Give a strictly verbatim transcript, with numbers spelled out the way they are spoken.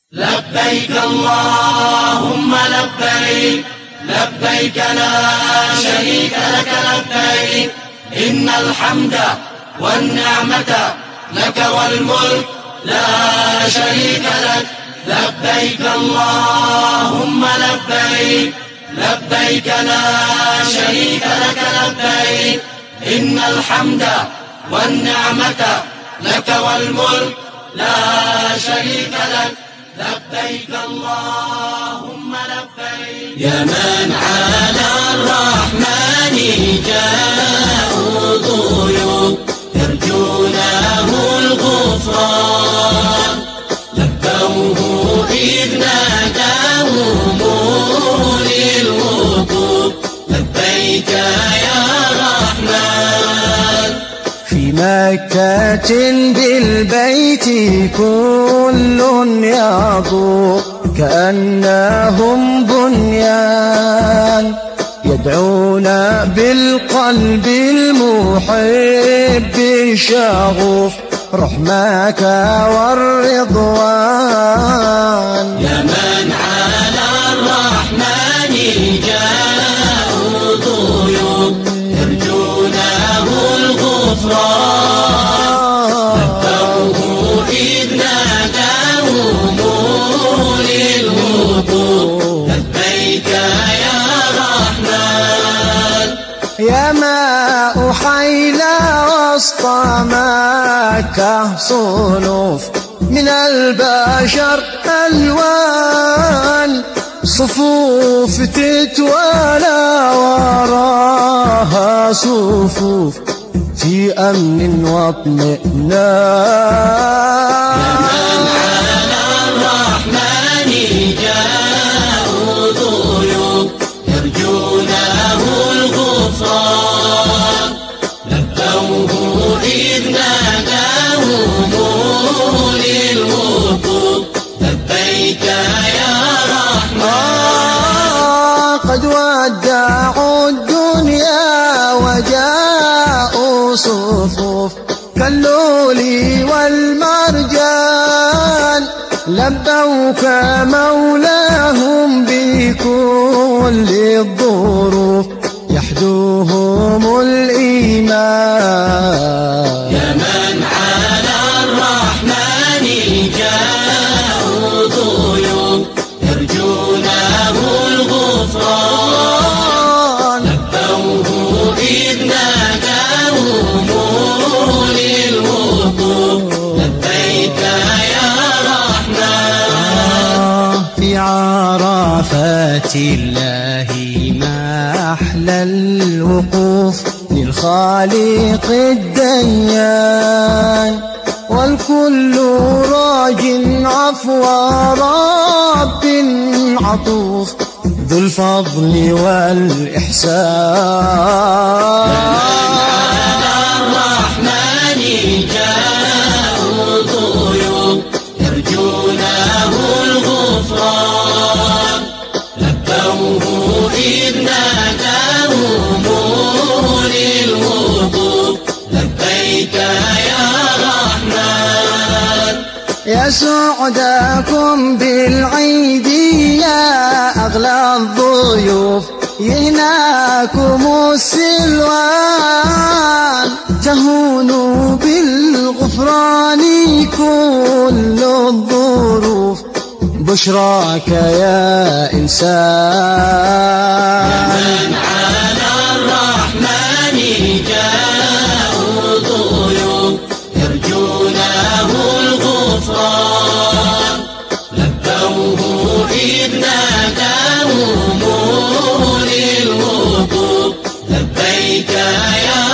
لبيك اللهم لبيك لبيك لا شريك لك لبيك إن الحمد والنعمة لك والملك لا شريك لك لبيك اللهم لبيك لبيك لا شريك لك لبيك إن الحمد والنعمة لك والملك لا شريك لك لبيك اللهم لبيك. يا من على الرحمن جاءوا ضيوف يرجونه الغفران لبوه إذ ناداهم للوقوف لبيك يا رحمن. في مكة بالبيت كل يطوف كأنهم بنيان يدعون بالقلب المحب الشغوف رحمك والرضوان. يا من على الرحمن جاءوا ضيوف يرجونه الغفران لبوه إذ ناداهم للوقوف لبيك يا رحمن. يا ماء حيلا وسط مكة صنوف من البشر ألوان صفوف تتوالى وراها صفوف في أمن واطمئنان. يا من على الرحمن جاءوا ضيوف يرجونه الغفران لبوه إذ ناداهم للوقوف لبيك يا رحمن. قد ودعوا الدنيا وجاءوا صفوف كاللؤلؤ والمرجان لبوك مولاهم بكل الظروف يحدوهم الإيمان. يا من على الرحمن جاءوا ضيوف يرجونه الغفران لبوه إذ ناداهم للوقوف لبيك يا رحمن. في عرفات الله ما أحلى الوقوف للخالق الديان والكل راج عفو رب عطوف ذو الفضل والإحسان. يا من على الرحمن جاءوا ضيوف يرجونه الغفران لبوه إذ ناداهم للوقوف لبيك يا رحمن. يا سعداكم بالعيد يا أغلى الضيوف يهناكم السلوان تهونوا بالغفران كل الظروف بشراك يا إنسان. يا من على الرحمن جاءوا ضيوف يرجونه الغفران لبوه إذ ناداهم للوقوف لبيك يا